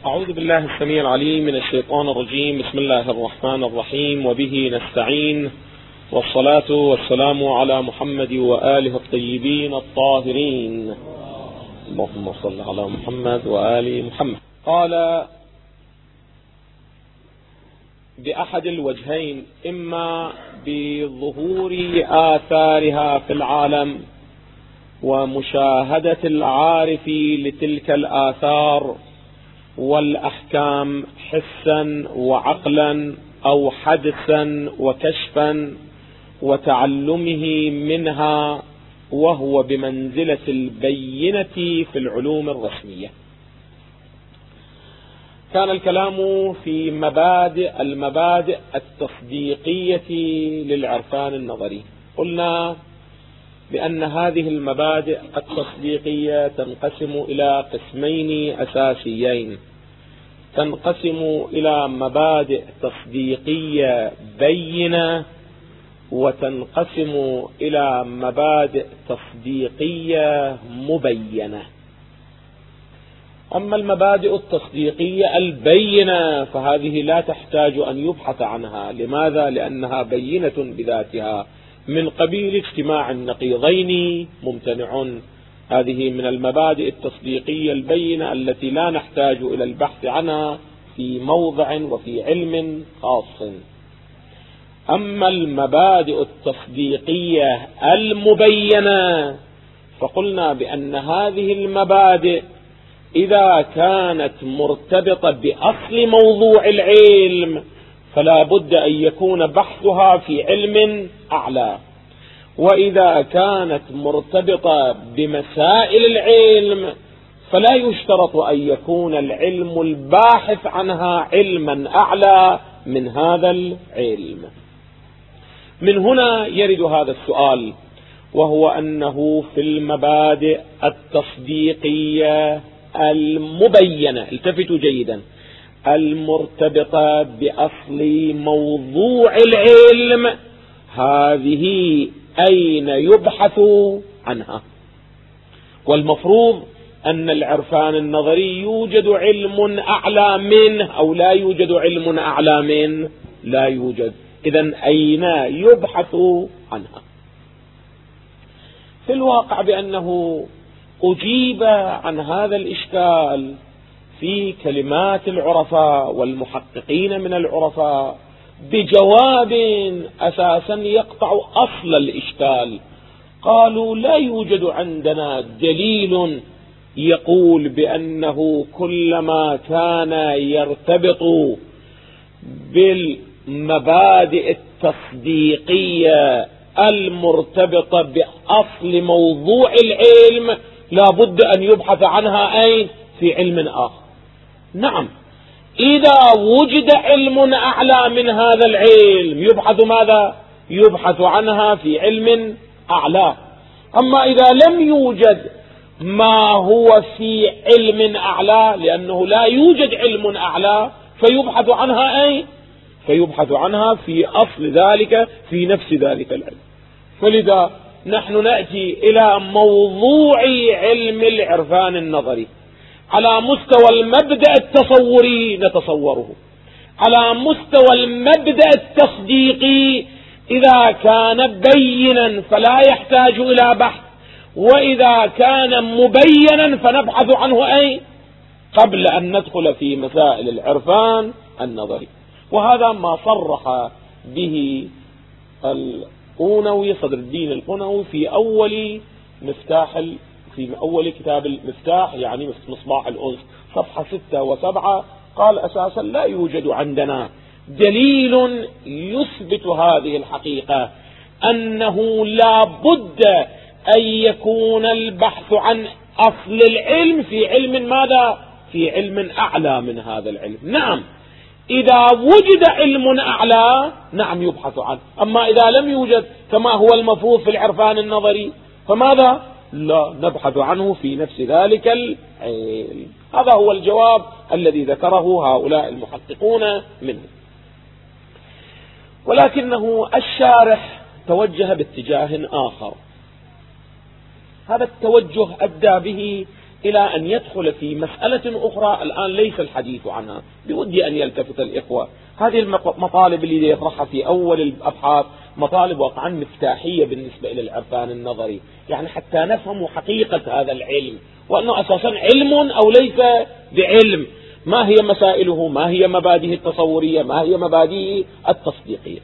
أعوذ بالله السميع العليم من الشيطان الرجيم. بسم الله الرحمن الرحيم، وبه نستعين، والصلاة والسلام على محمد وآله الطيبين الطاهرين. اللهم صل على محمد وآل محمد. قال بأحد الوجهين: إما بظهور آثارها في العالم ومشاهدة العارف لتلك الآثار والأحكام حسا وعقلا أو حدسا وكشفا وتعلمه منها، وهو بمنزلة البينة في العلوم الرسمية. كان الكلام في المبادئ التصديقية للعرفان النظري. قلنا بأن هذه المبادئ التصديقية تنقسم إلى قسمين أساسيين: تنقسم إلى مبادئ تصديقية بينة، وتنقسم إلى مبادئ تصديقية مبينة. أما المبادئ التصديقية البينة فهذه لا تحتاج أن يبحث عنها. لماذا؟ لأنها بينة بذاتها، من قبيل اجتماع النقيضين ممتنع. هذه من المبادئ التصديقية البينة التي لا نحتاج إلى البحث عنها في موضع وفي علم خاص. أما المبادئ التصديقية المبينة فقلنا بأن هذه المبادئ إذا كانت مرتبطة بأصل موضوع العلم فلا بد أن يكون بحثها في علم أعلى، وإذا كانت مرتبطة بمسائل العلم فلا يشترط أن يكون العلم الباحث عنها علما أعلى من هذا العلم. من هنا يرد هذا السؤال، وهو أنه في المبادئ التصديقية المبينة، التفتوا جيدا، المرتبطة بأصل موضوع العلم، هذه أين يبحث عنها؟ والمفروض أن العرفان النظري يوجد علم أعلى منه أو لا يوجد علم أعلى منه؟ لا يوجد. إذن أين يبحث عنها؟ في الواقع بأنه أجيب عن هذا الإشكال في كلمات العرفاء والمحققين من العرفاء بجواب أساسا يقطع أصل الإشكال. قالوا: لا يوجد عندنا دليل يقول بأنه كلما كان يرتبط بالمبادئ التصديقية المرتبطة بأصل موضوع العلم لا بد أن يبحث عنها أين؟ في علم آخر. نعم، إذا وجد علم أعلى من هذا العلم يبحث ماذا؟ يبحث عنها في علم أعلى. أما إذا لم يوجد ما هو في علم أعلى، لأنه لا يوجد علم أعلى، فيبحث عنها أين؟ فيبحث عنها في أصل ذلك، في نفس ذلك العلم. فلذا نحن نأتي إلى موضوع علم العرفان النظري على مستوى المبدأ التصوري نتصوره، على مستوى المبدأ التصديقي إذا كان بينا فلا يحتاج إلى بحث، وإذا كان مبينا فنبحث عنه أي قبل أن ندخل في مسائل العرفان النظري. وهذا ما صرح به القونوي، صدر الدين القونوي، في أول كتاب المفتاح، يعني مصباح الأنس، صفحة 6 و7. قال أساسا لا يوجد عندنا دليل يثبت هذه الحقيقة، أنه لا بد أن يكون البحث عن أصل العلم في علم ماذا؟ في علم أعلى من هذا العلم. نعم، إذا وجد علم أعلى نعم يبحث عنه. أما إذا لم يوجد كما هو المفروض في العرفان النظري فماذا؟ لا نبحث عنه في نفس ذلك العلم. هذا هو الجواب الذي ذكره هؤلاء المحققون منه. ولكنه الشارح توجه باتجاه آخر. هذا التوجه أدى به إلى أن يدخل في مسألة أخرى الآن ليس الحديث عنها، بودي أن يلتفت الإخوة. هذه المطالب اللي يطرحها في أول الأبحاث مطالب واقعا مفتاحية بالنسبة إلى العرفان النظري، يعني حتى نفهم حقيقة هذا العلم، وأنه أساسا علم أو ليس بعلم، ما هي مسائله، ما هي مبادئه التصورية، ما هي مبادئه التصديقية.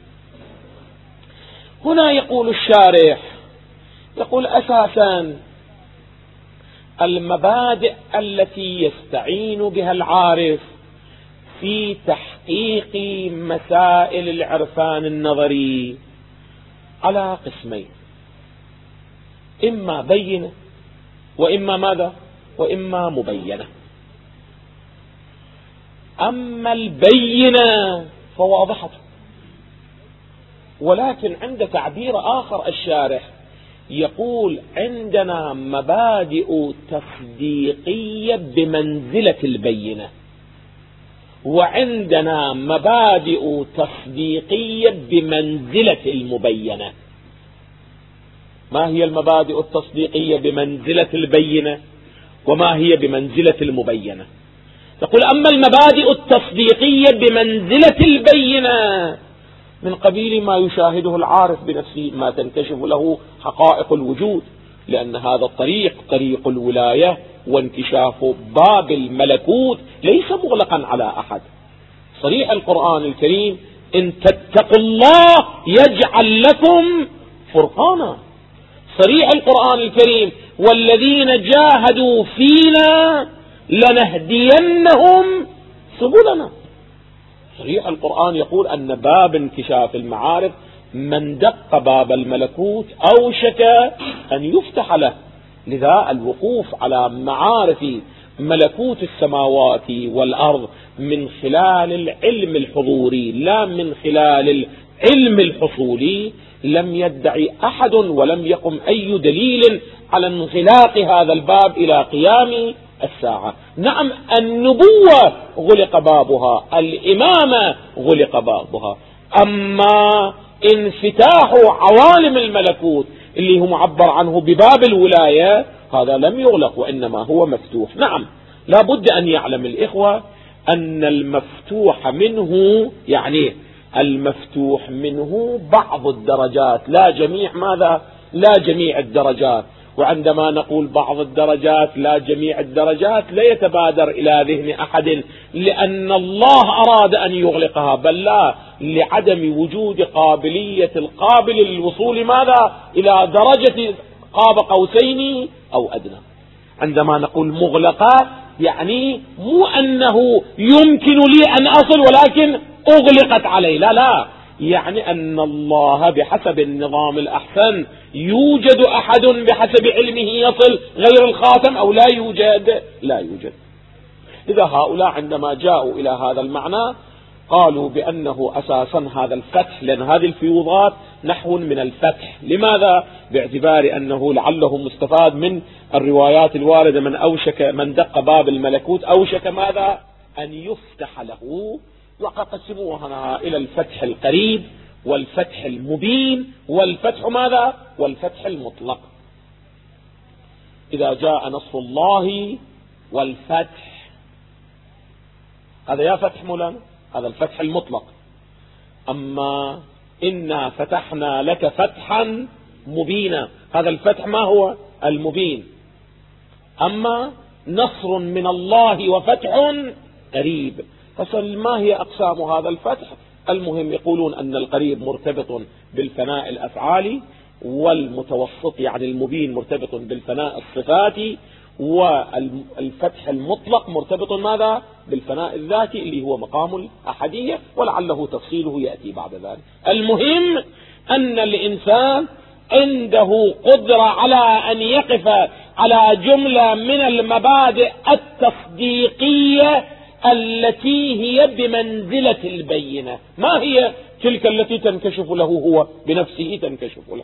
هنا يقول الشارح، يقول أساسا المبادئ التي يستعين بها العارف في تحقيق مسائل العرفان النظري على قسمين، إما بينة وإما ماذا؟ وإما مبينة. أما البينة فواضحة، ولكن عند تعبير آخر الشارح يقول عندنا مبادئ تصديقية بمنزلة البينة، وعندنا مبادئ تصديقية بمنزلة المبينة. ما هي المبادئ التصديقية بمنزلة البينة وما هي بمنزلة المبينة؟ يقول أما المبادئ التصديقية بمنزلة البينة من قبيل ما يشاهده العارف بنفسه، ما تنكشف له حقائق الوجود، لأن هذا الطريق طريق الولاية وانكشاف باب الملكوت ليس مغلقا على أحد. صريح القرآن الكريم إن تتقوا الله يجعل لكم فرقانا. صريح القرآن الكريم والذين جاهدوا فينا لنهدينهم سبلنا. صريح القرآن يقول أن باب انكشاف المعارف من دق باب الملكوت أوشك أن يفتح له. لذا الوقوف على معارف ملكوت السماوات والأرض من خلال العلم الحضوري لا من خلال العلم الحصولي لم يدعي أحد ولم يقم أي دليل على انغلاق هذا الباب إلى قيام الساعة. نعم النبوة غلق بابها، الإمامة غلق بابها، أما انفتاح عوالم الملكوت اللي هو معبر عنه بباب الولاية هذا لم يغلق وإنما هو مفتوح. نعم لا بد أن يعلم الإخوة أن المفتوح منه يعني المفتوح منه بعض الدرجات لا جميع ماذا؟ لا جميع الدرجات. وعندما نقول بعض الدرجات لا جميع الدرجات لا يتبادر إلى ذهن أحد لأن الله أراد أن يغلقها، بل لا، لعدم وجود قابلية القابل للوصول ماذا؟ إلى درجة قاب قوسين أو أدنى. عندما نقول مغلقة يعني مو أنه يمكن لي أن أصل ولكن أغلقت علي، لا لا، يعني أن الله بحسب النظام الأحسن يوجد أحد بحسب علمه يصل غير الخاتم أو لا يوجد، لا يوجد. إذا هؤلاء عندما جاءوا إلى هذا المعنى قالوا بأنه أساسا هذا الفتح، لأن هذه الفيوضات نحو من الفتح. لماذا؟ باعتبار أنه لعله مستفاد من الروايات الواردة من أوشك من دق باب الملكوت أوشك ماذا؟ أن يفتح له. وقد قسموها إلى الفتح القريب والفتح المبين والفتح ماذا؟ والفتح المطلق. إذا جاء نصر الله والفتح هذا يا فتح مولانا، هذا الفتح المطلق. أما إنا فتحنا لك فتحا مبينا، هذا الفتح ما هو؟ المبين. أما نصر من الله وفتح قريب. فصل ما هي أقسام هذا الفتح؟ المهم يقولون أن القريب مرتبط بالفناء الأفعالي، والمتوسط يعني المبين مرتبط بالفناء الصفاتي، والفتح المطلق مرتبط ماذا؟ بالفناء الذاتي اللي هو مقام الأحدية، ولعله تفصيله يأتي بعد ذلك. المهم أن الإنسان عنده قدرة على أن يقف على جملة من المبادئ التصديقية التي هي بمنزلة البينة. ما هي تلك التي تنكشف له هو بنفسه تنكشف له؟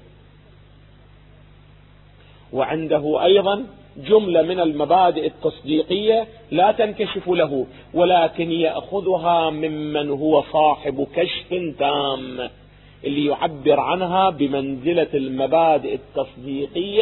وعنده أيضا جملة من المبادئ التصديقية لا تنكشف له ولكن يأخذها ممن هو صاحب كشف تام اللي يعبر عنها بمنزلة المبادئ التصديقية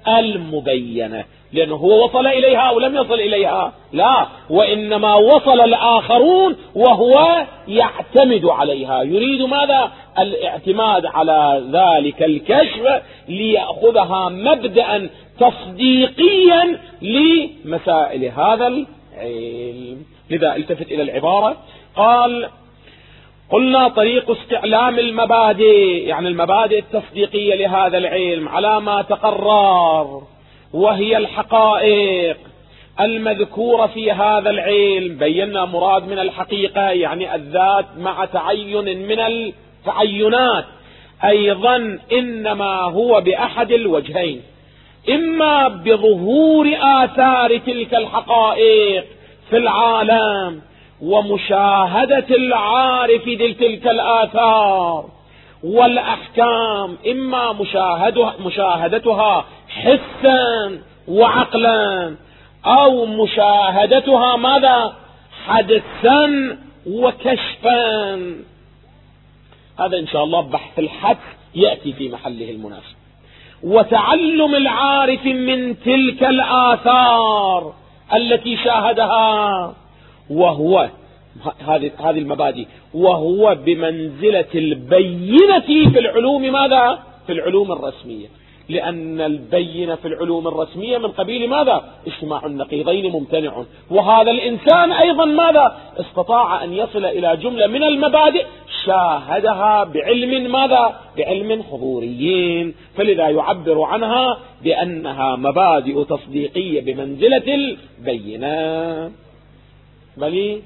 المبينة، لأنه هو وصل إليها أو لم يصل إليها؟ لا، وإنما وصل الآخرون وهو يعتمد عليها، يريد ماذا؟ الاعتماد على ذلك الكشف ليأخذها مبدأ تصديقيا لمسائل هذا العلم. لذا التفت إلى العبارة، قال: قلنا طريق استعلام المبادئ، يعني المبادئ التصديقية لهذا العلم على ما تقرر، وهي الحقائق المذكورة في هذا العلم. بينا مراد من الحقيقة يعني الذات مع تعين من التعينات، أيضا إنما هو بأحد الوجهين: إما بظهور آثار تلك الحقائق في العالم ومشاهدة العارف تلك الآثار والأحكام، إما مشاهدتها حسا وعقلا، أو مشاهدتها ماذا؟ حدسا وكشفا. هذا إن شاء الله بحث الحدس يأتي في محله المناسب. وتعلم العارف من تلك الآثار التي شاهدها، وهو هذه المبادئ، وهو بمنزلة البينة في العلوم ماذا؟ في العلوم الرسمية، لأن البينة في العلوم الرسمية من قبيل ماذا؟ اجتماع النقيضين ممتنع. وهذا الإنسان أيضا ماذا؟ استطاع أن يصل إلى جملة من المبادئ شاهدها بعلم ماذا؟ بعلم حضوريين، فلذا يعبر عنها بأنها مبادئ تصديقية بمنزلة البينة. بل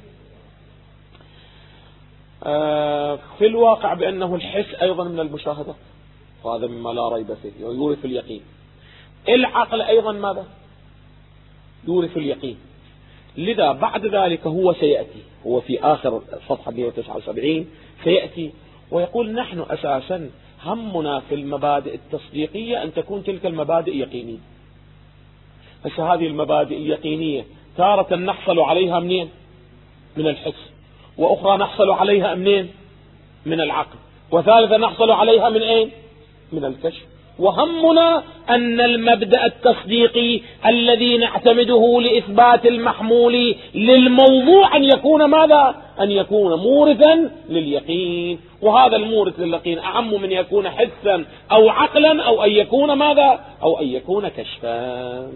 في الواقع بأنه الحس أيضا من المشاهدة، هذا مما لا ريب فيه ويورث اليقين. العقل أيضا ماذا؟ يورث اليقين. لذا بعد ذلك هو سيأتي، هو في آخر صفحة 179 سيأتي ويقول: نحن أساسا همنا في المبادئ التصديقية أن تكون تلك المبادئ يقينية. بس هذه المبادئ اليقينية تارة نحصل عليها منين؟ من الحس، وأخرى نحصل عليها منين؟ من العقل، وثالثة نحصل عليها من أين؟ من الكشف. وهمنا أن المبدأ التصديقي الذي نعتمده لإثبات المحمول للموضوع أن يكون ماذا؟ أن يكون مورثا لليقين، وهذا المورث لليقين أعم من يكون حسا أو عقلا أو أن يكون ماذا؟ أو أن يكون كشفا.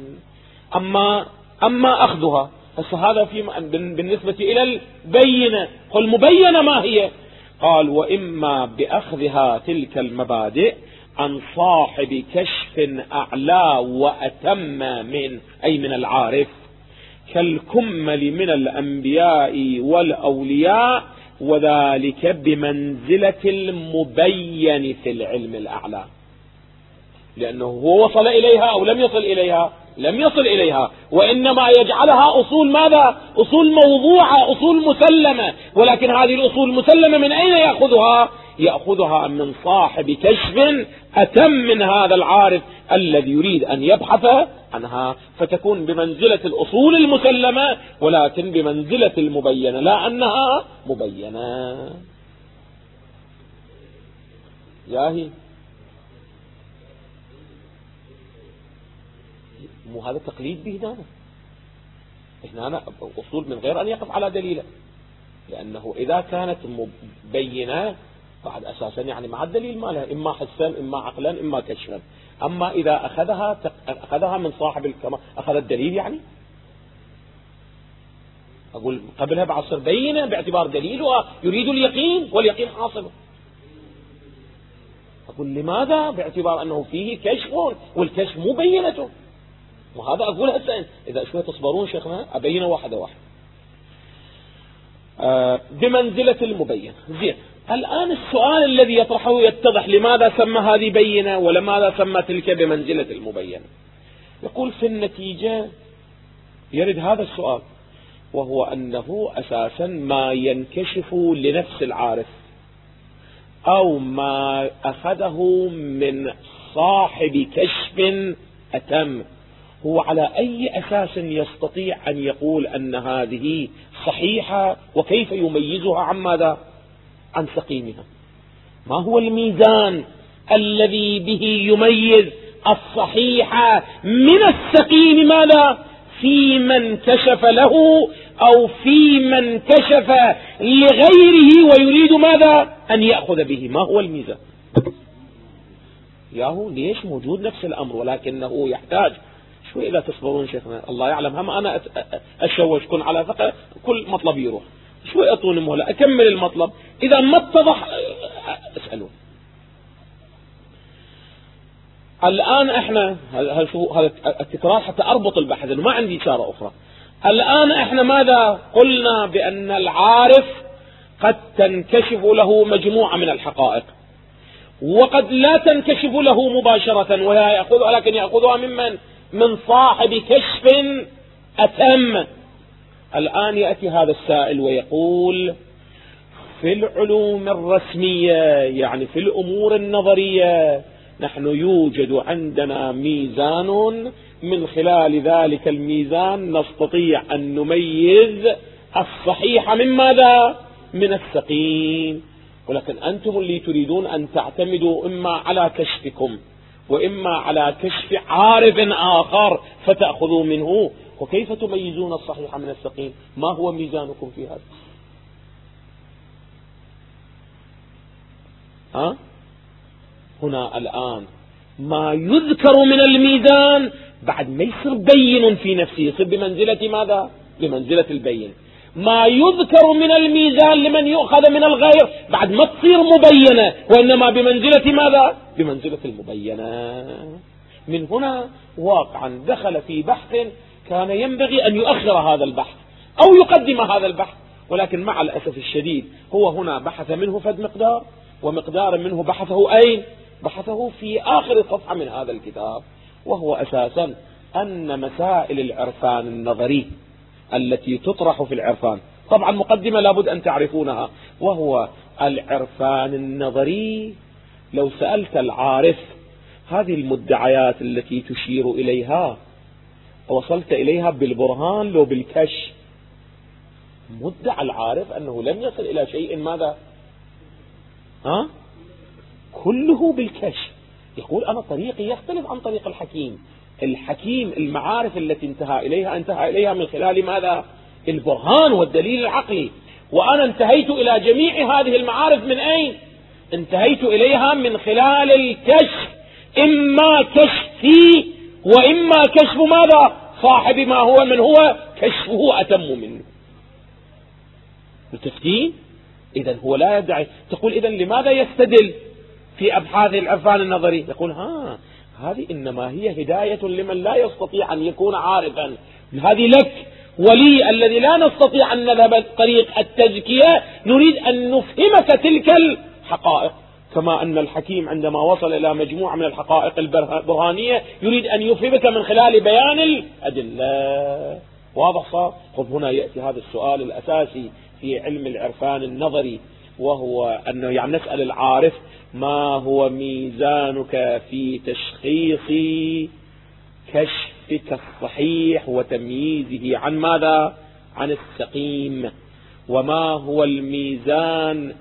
أما أخذها، فهذا بالنسبة إلى البينة. قل مبينة ما هي؟ قال: وإما بأخذها تلك المبادئ عن صاحب كشف أعلى وأتم من العارف، كالكمل من الأنبياء والأولياء، وذلك بمنزلة المبين في العلم الأعلى. لأنه هو وصل إليها أو لم يصل إليها؟ لم يصل إليها، وإنما يجعلها أصول ماذا؟ أصول موضوعة، أصول مسلمة. ولكن هذه الأصول المسلمة من أين يأخذها؟ يأخذها من صاحب كشف أتم من هذا العارف الذي يريد أن يبحث عنها، فتكون بمنزلة الأصول المسلمة ولكن بمنزلة المبينة، لا أنها مبينة. ياهي مو هذا تقليد به هنا أصول من غير أن يقف على دليله، لأنه إذا كانت مبينة بعد أساسا يعني مع الدليل مالها، إما حسا إما عقلا إما كشفا. أما إذا أخذها من صاحب الكمال، أخذ الدليل يعني أقول قبلها بعصر بينة باعتبار دليلها يريد اليقين واليقين حاصل. أقول لماذا؟ باعتبار أنه فيه كشف والكشف مو بينته. وهذا أقول هسه إذا شوية تصبرون شيخنا أبين واحدة بمنزلة المبين. زين، الآن السؤال الذي يطرحه يتضح: لماذا سمى هذه بينة ولماذا سمى تلك بمنزلة المبين؟ يقول في النتيجة يرد هذا السؤال، وهو أنه أساسا ما ينكشف لنفس العارف أو ما أخذه من صاحب كشف أتم، هو على أي أساس يستطيع أن يقول أن هذه صحيحة؟ وكيف يميزها عن ماذا؟ عن سقيمها؟ ما هو الميزان الذي به يميز الصحيح من السقيم ماذا؟ في من كشف له أو في من كشف لغيره ويريد ماذا؟ أن يأخذ به. ما هو الميزان؟ ياهو ليش موجود نفس الأمر ولكنه يحتاج شوي. إذا تصبرون شيخنا الله يعلم، هم أنا أشوشكم على فقط كل مطلب يروح شوي، أطوني مهلة أكمل المطلب. إذا ما اتضح اسألون. الآن احنا هذا التكرار حتى أربط البحث، ما عندي إشارة أخرى. الآن احنا ماذا قلنا؟ بأن العارف قد تنكشف له مجموعة من الحقائق، وقد لا تنكشف له مباشرة وهي يأخذها، لكن يأخذها ممن؟ من صاحب كشف أتم. الآن يأتي هذا السائل ويقول في العلوم الرسمية، يعني في الأمور النظرية، نحن يوجد عندنا ميزان، من خلال ذلك الميزان نستطيع أن نميز الصحيح من ماذا؟ من السقيم. ولكن أنتم اللي تريدون أن تعتمدوا إما على كشفكم وإما على كشف عارف آخر فتأخذوا منه. وكيف تميزون الصحيح من السقيم؟ ما هو ميزانكم في هذا؟ هنا الآن ما يذكر من الميزان بعد ما يصير بين في نفسه، يصير بمنزلة ماذا؟ بمنزلة البين. ما يذكر من الميزان لمن يؤخذ من الغير بعد ما تصير مبينة، وإنما بمنزلة ماذا؟ بمنزلة المبينة. من هنا واقعا دخل في بحث كان ينبغي أن يؤخر هذا البحث أو يقدم هذا البحث، ولكن مع الأسف الشديد هو هنا بحث منه فد مقدار، ومقدار منه بحثه أين؟ بحثه في آخر صفحة من هذا الكتاب، وهو أساسا أن مسائل العرفان النظري التي تطرح في العرفان، طبعا مقدمة لابد أن تعرفونها، وهو العرفان النظري. لو سألت العارف هذه المدعيات التي تشير إليها وصلت إليها بالبرهان لو بالكشف؟ مدعى العارف أنه لم يصل إلى شيء ماذا؟ كله بالكشف. يقول أنا طريقي يختلف عن طريق الحكيم. الحكيم المعارف التي انتهى إليها من خلال ماذا؟ البرهان والدليل العقلي. وأنا انتهيت إلى جميع هذه المعارف من أين؟ انتهيت إليها من خلال الكشف، إما كشفي وإما كشف ماذا؟ صاحب ما هو من هو كشفه أتم منه. متفقين؟ إذن هو لا يدعي. تقول إذن لماذا يستدل في أبحاث العرفان النظري؟ يقول هذه إنما هي هداية لمن لا يستطيع أن يكون عارفا. هذه لك ولي الذي لا نستطيع أن نذهب طريق التزكية، نريد أن نفهمك تلك الحقائق، كما أن الحكيم عندما وصل إلى مجموعة من الحقائق البرهانية يريد أن يفهمك من خلال بيان الأدلة. واضح صار؟ خذ هنا يأتي هذا السؤال الأساسي في علم العرفان النظري، وهو أنه يعني نسأل العارف ما هو ميزانك في تشخيص كشفك الصحيح وتمييزه عن ماذا؟ عن السقيم. وما هو الميزان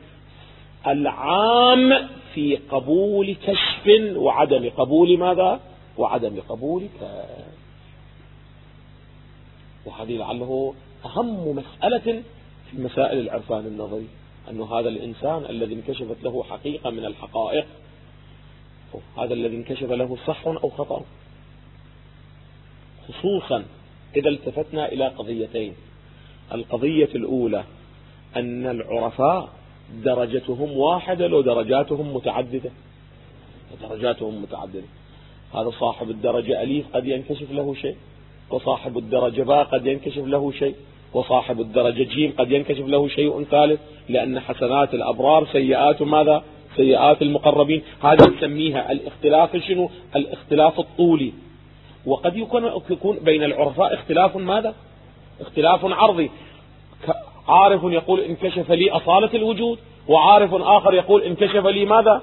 العام في قبول كشف وعدم قبول ماذا؟ وعدم قبول كشف. وهذه لعله أهم مسألة في مسائل العرفان النظري، أن هذا الإنسان الذي انكشفت له حقيقة من الحقائق، هذا الذي انكشف له صح أو خطأ، خصوصا إذا التفتنا إلى قضيتين. القضية الأولى أن العرفاء درجتهم واحدة لو درجاتهم متعددة. درجاتهم متعددة. هذا صاحب الدرجة أليف قد ينكشف له شيء، وصاحب الدرجة باء قد ينكشف له شيء، وصاحب الدرجة جيم قد ينكشف له شيء ثالث، لأن حسنات الأبرار سيئات ماذا؟ سيئات المقربين. هذا نسميها الاختلاف شنو؟ الاختلاف الطولي. وقد يكون بين العرفاء اختلاف ماذا؟ اختلاف عرضي. عارف يقول انكشف لي أصالة الوجود، وعارف آخر يقول انكشف لي ماذا؟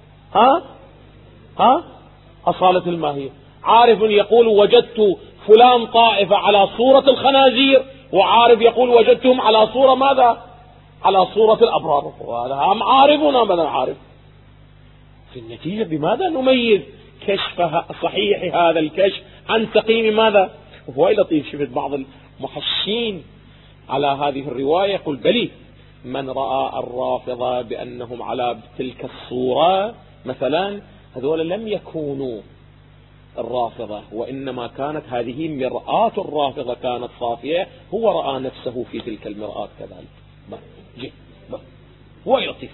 أصالة الماهية. عارف يقول وجدت فلان طائفة على صورة الخنازير، وعارف يقول وجدتهم على صورة ماذا؟ على صورة الأبرار. وهذا هم عارف ونام عارف. في النتيجة بماذا نميز كشف صحيح هذا الكشف عن سقيم ماذا؟ هو لطيف، شفت بعض المحشين على هذه الرواية يقول بلي من رأى الرافضة بأنهم على تلك الصورة مثلا هذول لم يكونوا الرافضة، وإنما كانت هذه مرآة الرافضة كانت صافية، هو رأى نفسه في تلك المرآة كذلك. هو لطيف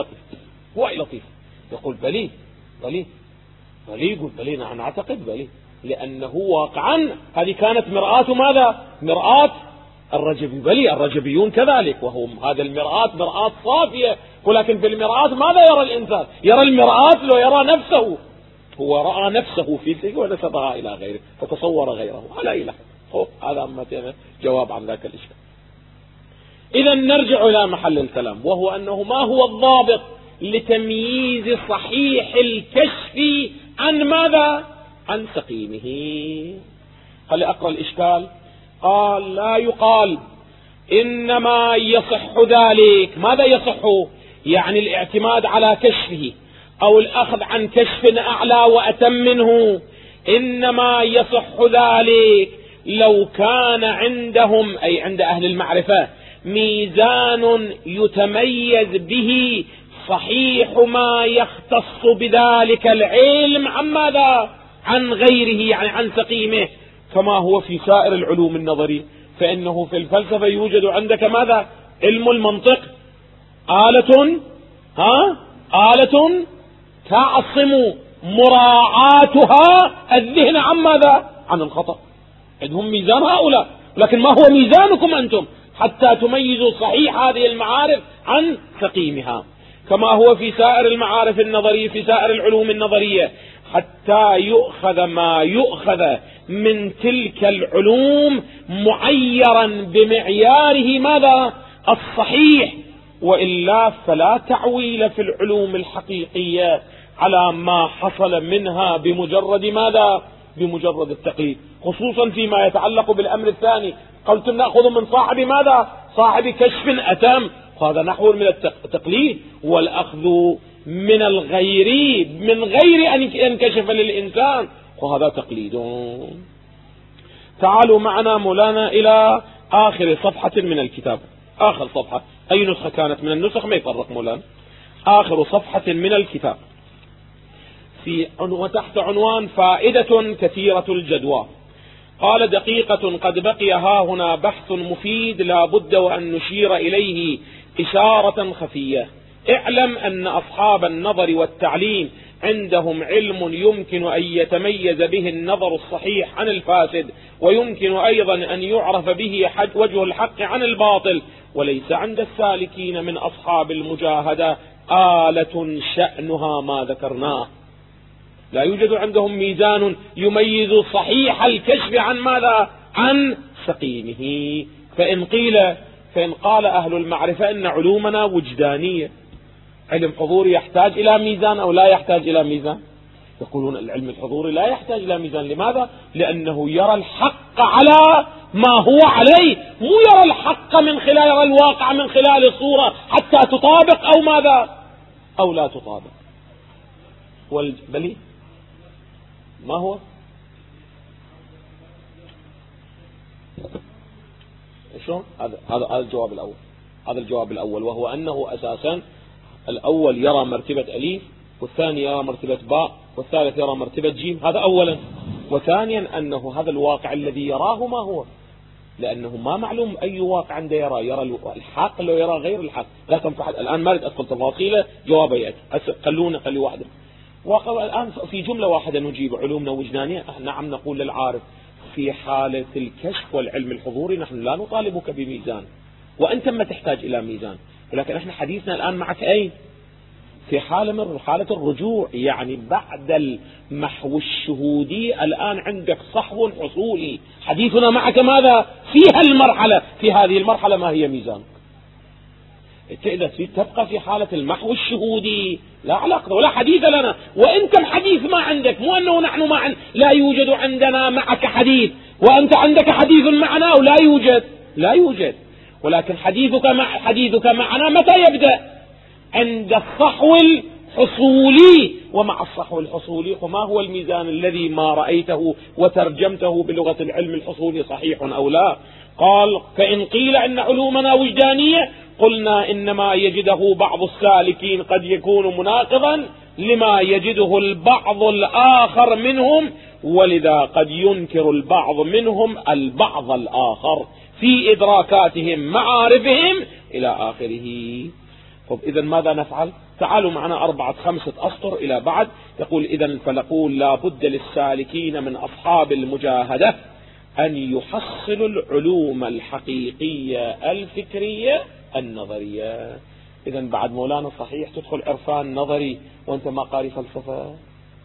يقول بلي يقول بلي نحن نعتقد بلي، لأنه واقعا هذه كانت مرآة ماذا؟ مرآة الرجبي، بلي الرجبيون كذلك، وهم هذا المرآة مرآة صافية، ولكن في المرآة ماذا يرى الإنسان؟ يرى المرآة لو يرى نفسه، هو رأى نفسه في تلك ونسبها إلى غيره فتصور غيره على إله. هذا جواب عن ذاك الإشكال. إذا نرجع إلى محل الكلام، وهو أنه ما هو الضابط لتمييز صحيح الكشف عن ماذا؟ عن سقيمه. هل أقرأ الإشكال؟ قال لا يقال إنما يصح ذلك. ماذا يصح؟ يعني الاعتماد على كشفه أو الأخذ عن كشف أعلى وأتم منه. إنما يصح ذلك لو كان عندهم أي عند أهل المعرفة ميزان يتميز به صحيح ما يختص بذلك العلم عن ماذا؟ عن غيره، يعني عن سقيمه، كما هو في سائر العلوم النظرية. فإنه في الفلسفة يوجد عندك ماذا؟ علم المنطق، آلة تعصم مراعاتها الذهن عن ماذا؟ عن الخطأ. عندهم ميزان هؤلاء، لكن ما هو ميزانكم أنتم حتى تميزوا صحيح هذه المعارف عن سقيمها؟ كما هو في سائر المعارف النظرية، في سائر العلوم النظرية، حتى يؤخذ ما يؤخذ من تلك العلوم معيرا بمعياره ماذا؟ الصحيح، وإلا فلا تعويل في العلوم الحقيقية على ما حصل منها بمجرد ماذا؟ بمجرد التقليد، خصوصا فيما يتعلق بالأمر الثاني. قلت نأخذ من صاحب ماذا؟ صاحب كشف أتم، هذا نحو من التقليد، والأخذ من الغير من غير أن ينكشف للإنسان، وهذا تقليد. تعالوا معنا مولانا إلى آخر صفحة من الكتاب. آخر صفحة، أي نسخة كانت من النسخ ما يفرق مولانا، آخر صفحة من الكتاب وتحت عنوان فائدة كثيرة الجدوى. قال دقيقة قد بقي هنا بحث مفيد لا بد وأن نشير إليه إشارة خفية. اعلم أن أصحاب النظر والتعليم عندهم علم يمكن أن يتميز به النظر الصحيح عن الفاسد، ويمكن أيضا أن يعرف به وجه الحق عن الباطل، وليس عند السالكين من أصحاب المجاهدة آلة شأنها ما ذكرناه. لا يوجد عندهم ميزان يميز صحيح الكشف عن ماذا؟ عن سقيمه. فإن قال أهل المعرفة إن علومنا وجدانية، علم حضوري يحتاج إلى ميزان أو لا يحتاج إلى ميزان؟ يقولون العلم الحضوري لا يحتاج إلى ميزان. لماذا؟ لأنه يرى الحق على ما هو عليه، مو يرى الحق من خلال، يرى الواقع من خلال الصورة حتى تطابق أو ماذا أو لا تطابق. بلي ما هو؟ شلون؟ هذا الجواب الأول. هذا الجواب الأول، وهو أنه أساسا الأول يرى مرتبة أليف، والثاني يرى مرتبة باء، والثالث يرى مرتبة جيم. هذا أولا. وثانيا أنه هذا الواقع الذي يراه ما هو، لأنه ما معلوم أي واقع عنده يرى الحق لو يرى غير الحق. لا تنفع الآن، ما أريد أدخل تفاصيله، جوابه يأتي. خلي واحدة. الآن في جملة واحدة نجيب علومنا وجدانية. نعم نقول للعارف في حالة الكشف والعلم الحضوري نحن لا نطالبك بميزان، وأنت ما تحتاج إلى ميزان، ولكن احنا حديثنا الآن معك أين؟ في حالة الرجوع، يعني بعد المحو الشهودي الآن عندك صحو حصولي. حديثنا معك ماذا؟ في هذه المرحلة ما هي ميزان؟ إذا تبقى في حالة المحو الشهودي لا علاقة ولا حديث لنا، وإنت الحديث ما عندك، مو أنه نحن لا يوجد عندنا معك حديث وأنت عندك حديث معنا أو لا يوجد، ولكن حديثك معنا متى يبدأ؟ عند الصحو حصولي ومع الصحو الحصولي. وما هو الميزان الذي ما رأيته وترجمته بلغة العلم الحصولي صحيح أو لا؟ قال فإن قيل إن علومنا وجدانية قلنا إنما يجده بعض السالكين قد يكون مناقضا لما يجده البعض الآخر منهم، ولذا قد ينكر البعض منهم البعض الآخر في إدراكاتهم معارفهم إلى آخره. طب إذا ماذا نفعل؟ تعالوا معنا 4-5 أسطر إلى بعد. يقول إذا فنقول لا بد للسالكين من أصحاب المجاهدة أن يحصلوا العلوم الحقيقية الفكرية النظرية. إذا بعد مولانا صحيح تدخل عرفان نظري وأنت ما قاري فلسفة؟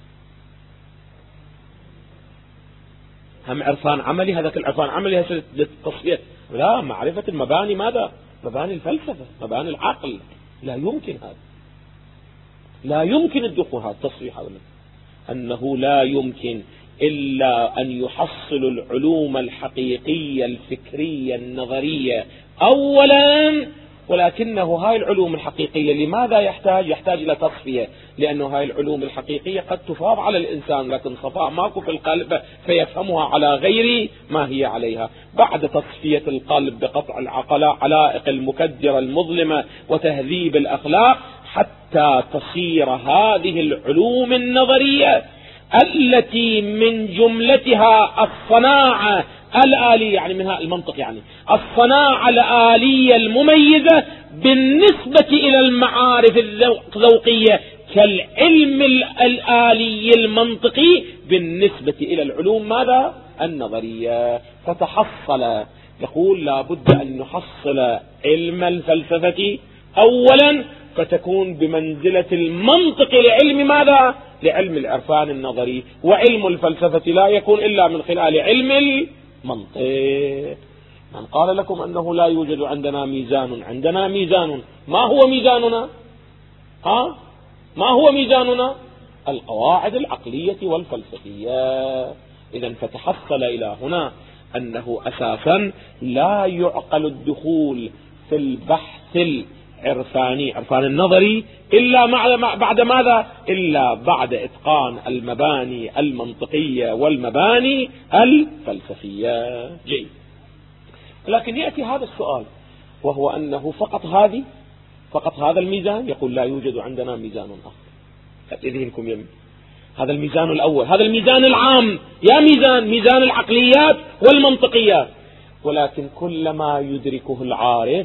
هم عرفان عملي، هذاك العرفان عملي للتصفية، لا، معرفة المباني، ماذا؟ مباني الفلسفة، مباني العقل. لا يمكن هذا، لا يمكن الدخول هذا التصريح أنه لا يمكن إلا أن يحصلوا العلوم الحقيقية الفكرية النظرية أولا. ولكنه هاي العلوم الحقيقية لماذا يحتاج إلى تصفية؟ لأنه هاي العلوم الحقيقية قد تفاض على الإنسان، لكن صفاء ماكو في القلب فيفهمها على غير ما هي عليها. بعد تصفية القلب بقطع العلائق المكدرة المظلمة وتهذيب الأخلاق حتى تصير هذه العلوم النظرية التي من جملتها الصناعة الآلية، يعني منها المنطق، يعني الصناعة الآلية المميزة بالنسبة إلى المعارف الذوقية كالعلم الآلي المنطقي بالنسبة إلى العلوم ماذا؟ النظرية. فتحصل، يقول لا بد أن نحصل علم الفلسفة أولا فتكون بمنزلة المنطق لعلم ماذا؟ لعلم العرفان النظري. وعلم الفلسفة لا يكون إلا من خلال علم المنطق. من قال لكم أنه لا يوجد عندنا ميزان؟ عندنا ميزان. ما هو ميزاننا؟ ما هو ميزاننا؟ القواعد العقلية والفلسفية. إذن فتحصل إلى هنا أنه أساسا لا يعقل الدخول في البحث العرفاني، عرفان النظري، إلا بعد ماذا؟ إلا بعد إتقان المباني المنطقية والمباني الفلسفية. جيد. لكن يأتي هذا السؤال، وهو أنه فقط هذا الميزان. يقول لا يوجد عندنا ميزان آخر. إذنكم يمين، هذا الميزان الأول، هذا الميزان العام، يا ميزان العقليات والمنطقيات. ولكن كلما يدركه العارف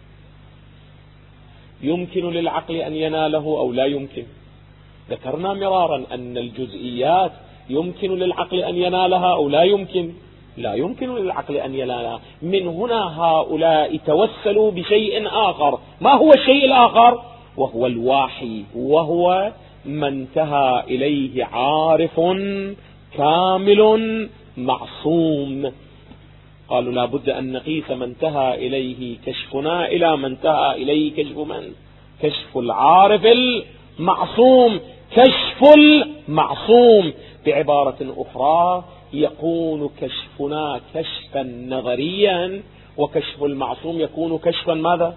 يمكن للعقل أن يناله أو لا يمكن. ذكرنا مرارا أن الجزئيات يمكن للعقل أن ينالها أو لا يمكن. لا يمكن للعقل أن ينالها. من هنا هؤلاء توسلوا بشيء آخر. ما هو الشيء الآخر؟ وهو الواحي، وهو ما انتهى إليه عارف كامل معصوم. قالوا لا بد أن نقيس ما انتهى إليه كشفنا إلى ما انتهى إليه كشف من؟ كشف العارف المعصوم. كشف المعصوم بعبارة أخرى يكون كشفنا كشفا نظريا، وكشف المعصوم يكون كشفا ماذا؟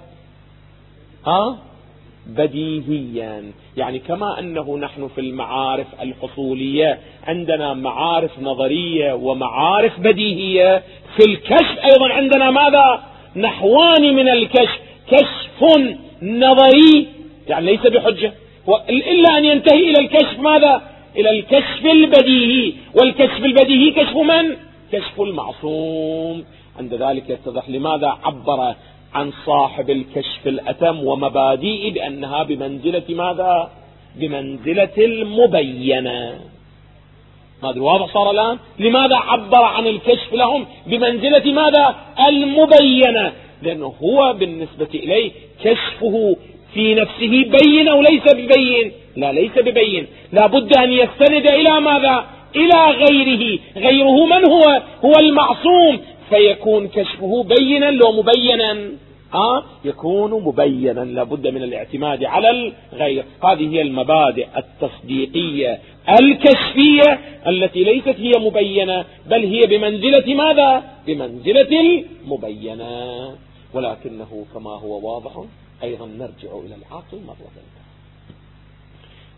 بديهيا. يعني كما أنه نحن في المعارف الحصولية عندنا معارف نظرية ومعارف بديهية، في الكشف أيضا عندنا ماذا؟ نحوان من الكشف. كشف نظري يعني ليس بحجة، إلا أن ينتهي إلى الكشف ماذا؟ إلى الكشف البديهي. والكشف البديهي كشف من؟ كشف المعصوم. عند ذلك يتضح لماذا عبر عن صاحب الكشف الأتم ومبادئه بأنها بمنزلة ماذا؟ بمنزلة المبينة. هذا واضح صار الآن؟ لماذا عبر عن الكشف لهم بمنزلة ماذا؟ المبينة. لأنه هو بالنسبة إليه كشفه في نفسه بين أو ليس ببين؟ لا، ليس ببين. لا بد أن يستند إلى ماذا؟ إلى غيره. غيره من هو؟ هو المعصوم. فيكون كشفه بينا لو مبينا؟ يكون مبينا. لا بد من الاعتماد على الغير. هذه هي المبادئ التصديقية الكشفية التي ليست هي مبينة، بل هي بمنزلة ماذا؟ بمنزلة المبينة. ولكنه كما هو واضح أيضا نرجع إلى العقل مرة أخرى.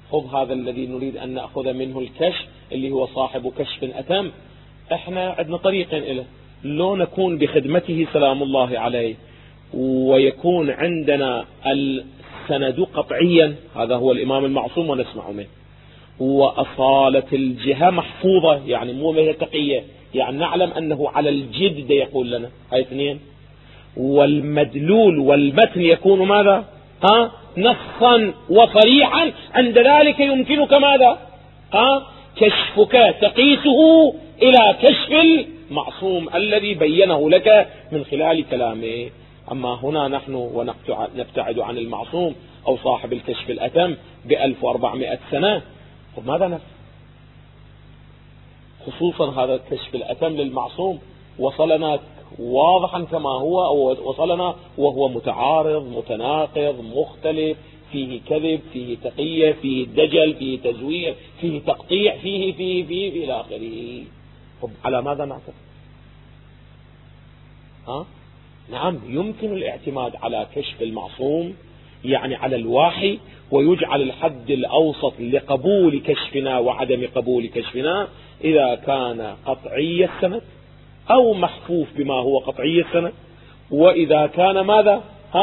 خذ هذا الذي نريد أن نأخذ منه الكشف اللي هو صاحب كشف أتم، احنا عندنا طريقين له، لو نكون بخدمته سلام الله عليه ويكون عندنا السند قطعيا، هذا هو الإمام المعصوم ونسمع منه، وأصالة الجهة محفوظة، يعني مو هي تقية، يعني نعلم أنه على الجد يقول لنا، هاي اثنين. والمدلول والمتن يكون ماذا؟ نصا وصريحا، عند ذلك يمكنك ماذا؟ كشفك تقيسه إلى كشف المعصوم الذي بينه لك من خلال كلامه. أما هنا نحن ونبتعد عن المعصوم أو صاحب الكشف الأتم ب1400 سنة، ماذا نفعل؟ خصوصا هذا الكشف الأتم للمعصوم وصلنا واضحا كما هو، أو وصلنا وهو متعارض متناقض مختلف، فيه كذب، فيه تقية، فيه دجل، فيه تزوير، فيه تقطيع، فيه إلى آخره. على ماذا نعتمد؟ نعم، يمكن الاعتماد على كشف المعصوم، يعني على الواحي، ويجعل الحد الأوسط لقبول كشفنا وعدم قبول كشفنا إذا كان قطعي السند أو محفوف بما هو قطعي السند، وإذا كان ماذا؟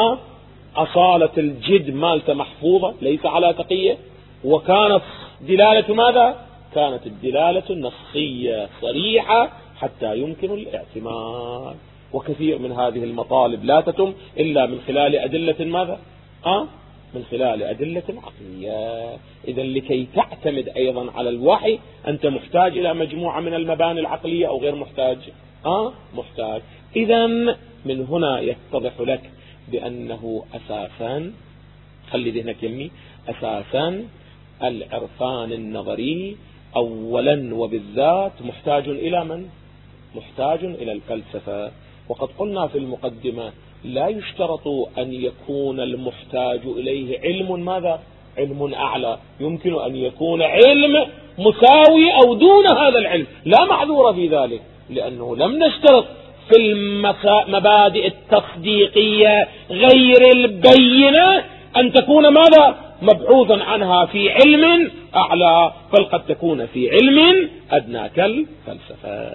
أصالة الجد مالته محفوظة ليس على تقية، وكانت دلالة ماذا؟ كانت الدلالة النصية صريحة حتى يمكن الاعتماد. وكثير من هذه المطالب لا تتم إلا من خلال أدلة ماذا؟ من خلال أدلة عقلية. إذا لكي تعتمد أيضا على الوحي أنت محتاج إلى مجموعة من المباني العقلية أو غير محتاج؟ محتاج. إذا من هنا يتضح لك بأنه أساسا، خلي ذهنك يمي، أساسا العرفان النظري أولا وبالذات محتاج إلى من؟ محتاج إلى الفلسفة. وقد قلنا في المقدمة لا يشترط أن يكون المحتاج إليه علم ماذا؟ علم أعلى، يمكن أن يكون علم مساوي أو دون هذا العلم، لا معذور في ذلك، لأنه لم نشترط في المبادئ التصديقية غير البينة أن تكون ماذا؟ مبعوثا عنها في علم أعلى، بل قد تكون في علم أدنى كالفلسفة.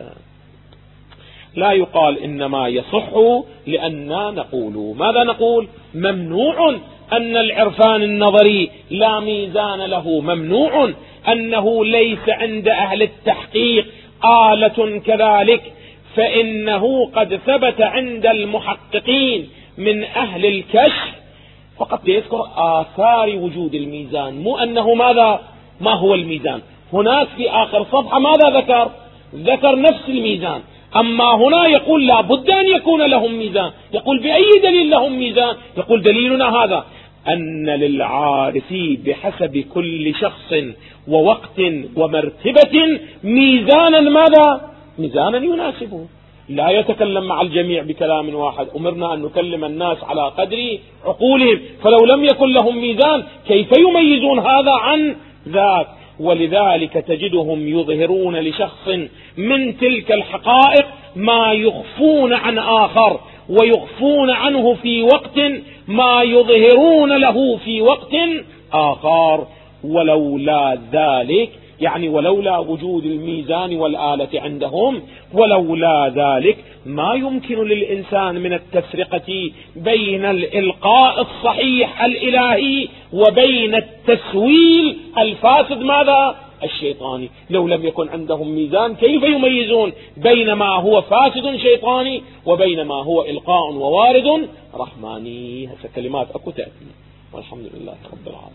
لا يقال إنما يصح، لأننا نقول ماذا نقول؟ ممنوع أن العرفان النظري لا ميزان له، ممنوع أنه ليس عند أهل التحقيق آلة كذلك، فإنه قد ثبت عند المحققين من أهل الكشف فقط يذكر آثار وجود الميزان، مو أنه ماذا؟ ما هو الميزان؟ هناك في آخر صفحة ماذا ذكر نفس الميزان، أما هنا يقول لا بد أن يكون لهم ميزان. يقول بأي دليل لهم ميزان؟ يقول دليلنا هذا، أن للعارف بحسب كل شخص ووقت ومرتبة ميزانا ماذا؟ ميزانا يناسبه، لا يتكلم مع الجميع بكلام واحد. أمرنا أن نكلم الناس على قدر عقولهم، فلو لم يكن لهم ميزان كيف يميزون هذا عن ذاك؟ ولذلك تجدهم يظهرون لشخص من تلك الحقائق ما يخفون عن آخر، ويخفون عنه في وقت ما يظهرون له في وقت آخر. ولولا ذلك، يعني ولولا وجود الميزان والآلة عندهم، ولولا ذلك ما يمكن للإنسان من التفرقة بين الإلقاء الصحيح الإلهي وبين التسويل الفاسد ماذا؟ الشيطاني. لو لم يكن عندهم ميزان كيف يميزون بين ما هو فاسد شيطاني وبين ما هو إلقاء ووارد رحماني؟ هذه كلمات أكو تأتي، والحمد لله رب العالمين.